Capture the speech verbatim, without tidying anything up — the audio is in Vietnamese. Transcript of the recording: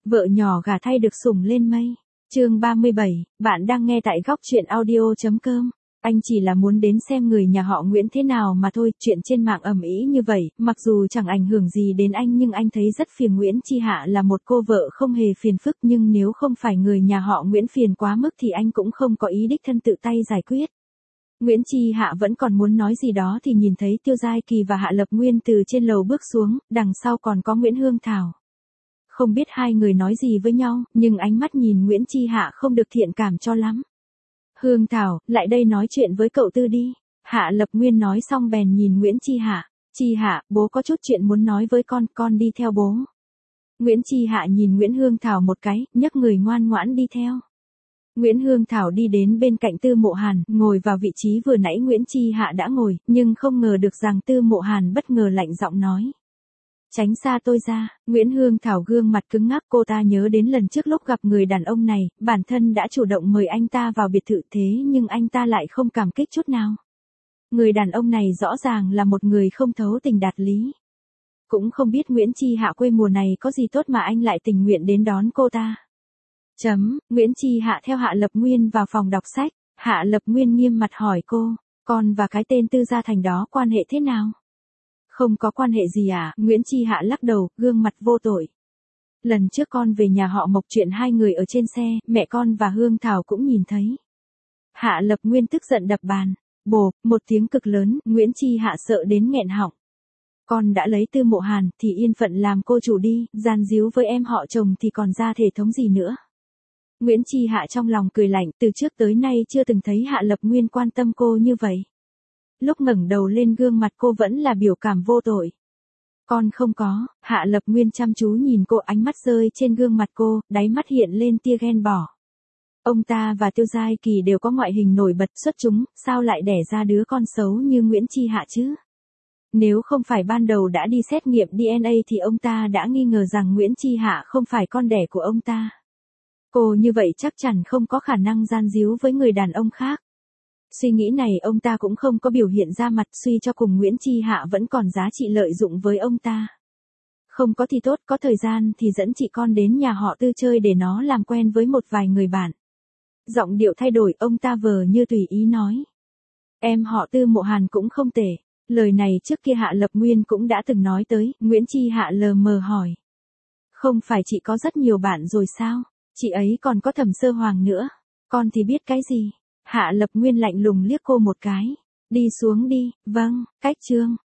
Vợ nhỏ gả thay được sủng lên mây. Chương ba mươi bảy, bạn đang nghe tại góc truyện audio chấm com. Anh chỉ là muốn đến xem người nhà họ Nguyễn thế nào mà thôi, chuyện trên mạng ầm ĩ như vậy, mặc dù chẳng ảnh hưởng gì đến anh nhưng anh thấy rất phiền. Nguyễn Chi Hạ là một cô vợ không hề phiền phức, nhưng nếu không phải người nhà họ Nguyễn phiền quá mức thì anh cũng không có ý đích thân tự tay giải quyết. Nguyễn Chi Hạ vẫn còn muốn nói gì đó thì nhìn thấy Tiêu Giai Kỳ và Hạ Lập Nguyên từ trên lầu bước xuống, đằng sau còn có Nguyễn Hương Thảo. Không biết hai người nói gì với nhau, nhưng ánh mắt nhìn Nguyễn Chi Hạ không được thiện cảm cho lắm. Hương Thảo, lại đây nói chuyện với cậu Tư đi. Hạ Lập Nguyên nói xong bèn nhìn Nguyễn Chi Hạ. Chi Hạ, bố có chút chuyện muốn nói với con, con đi theo bố. Nguyễn Chi Hạ nhìn Nguyễn Hương Thảo một cái, nhấc người ngoan ngoãn đi theo. Nguyễn Hương Thảo đi đến bên cạnh Tư Mộ Hàn, ngồi vào vị trí vừa nãy Nguyễn Chi Hạ đã ngồi, nhưng không ngờ được rằng Tư Mộ Hàn bất ngờ lạnh giọng nói. Tránh xa tôi ra. Nguyễn Hương Thảo gương mặt cứng ngắc, cô ta nhớ đến lần trước lúc gặp người đàn ông này, bản thân đã chủ động mời anh ta vào biệt thự thế nhưng anh ta lại không cảm kích chút nào. Người đàn ông này rõ ràng là một người không thấu tình đạt lý. Cũng không biết Nguyễn Chi Hạ quê mùa này có gì tốt mà anh lại tình nguyện đến đón cô ta. Chấm, Nguyễn Chi Hạ theo Hạ Lập Nguyên vào phòng đọc sách. Hạ Lập Nguyên nghiêm mặt hỏi cô, con và cái tên Tư Gia Thành đó quan hệ thế nào? Không có quan hệ gì à? Nguyễn Chi Hạ lắc đầu, gương mặt vô tội. Lần trước con về nhà họ Mộc, chuyện hai người ở trên xe, mẹ con và Hương Thảo cũng nhìn thấy. Hạ Lập Nguyên tức giận đập bàn. Bộp, một tiếng cực lớn, Nguyễn Chi Hạ sợ đến nghẹn họng. Con đã lấy Tư Mộ Hàn thì yên phận làm cô chủ đi, gian díu với em họ chồng thì còn ra thể thống gì nữa. Nguyễn Chi Hạ trong lòng cười lạnh, từ trước tới nay chưa từng thấy Hạ Lập Nguyên quan tâm cô như vậy. Lúc ngẩng đầu lên gương mặt cô vẫn là biểu cảm vô tội. Con không có. Hạ Lập Nguyên chăm chú nhìn cô, ánh mắt rơi trên gương mặt cô, đáy mắt hiện lên tia ghen bỏ. Ông ta và Tiêu Giai Kỳ đều có ngoại hình nổi bật xuất chúng, sao lại đẻ ra đứa con xấu như Nguyễn Chi Hạ chứ? Nếu không phải ban đầu đã đi xét nghiệm đê en a thì ông ta đã nghi ngờ rằng Nguyễn Chi Hạ không phải con đẻ của ông ta. Cô như vậy chắc chắn không có khả năng gian díu với người đàn ông khác. Suy nghĩ này ông ta cũng không có biểu hiện ra mặt, suy cho cùng Nguyễn Chi Hạ vẫn còn giá trị lợi dụng với ông ta. Không có thì tốt, có thời gian thì dẫn chị con đến nhà họ Tư chơi để nó làm quen với một vài người bạn. Giọng điệu thay đổi, ông ta vờ như tùy ý nói. Em họ Tư Mộ Hàn cũng không tệ. Lời này trước kia Hạ Lập Nguyên cũng đã từng nói tới. Nguyễn Chi Hạ lờ mờ hỏi. Không phải chị có rất nhiều bạn rồi sao? Chị ấy còn có Thẩm Sơ Hoàng nữa. Con thì biết cái gì? Hạ Lập Nguyên lạnh lùng liếc cô một cái. Đi xuống đi. Vâng, cách chương.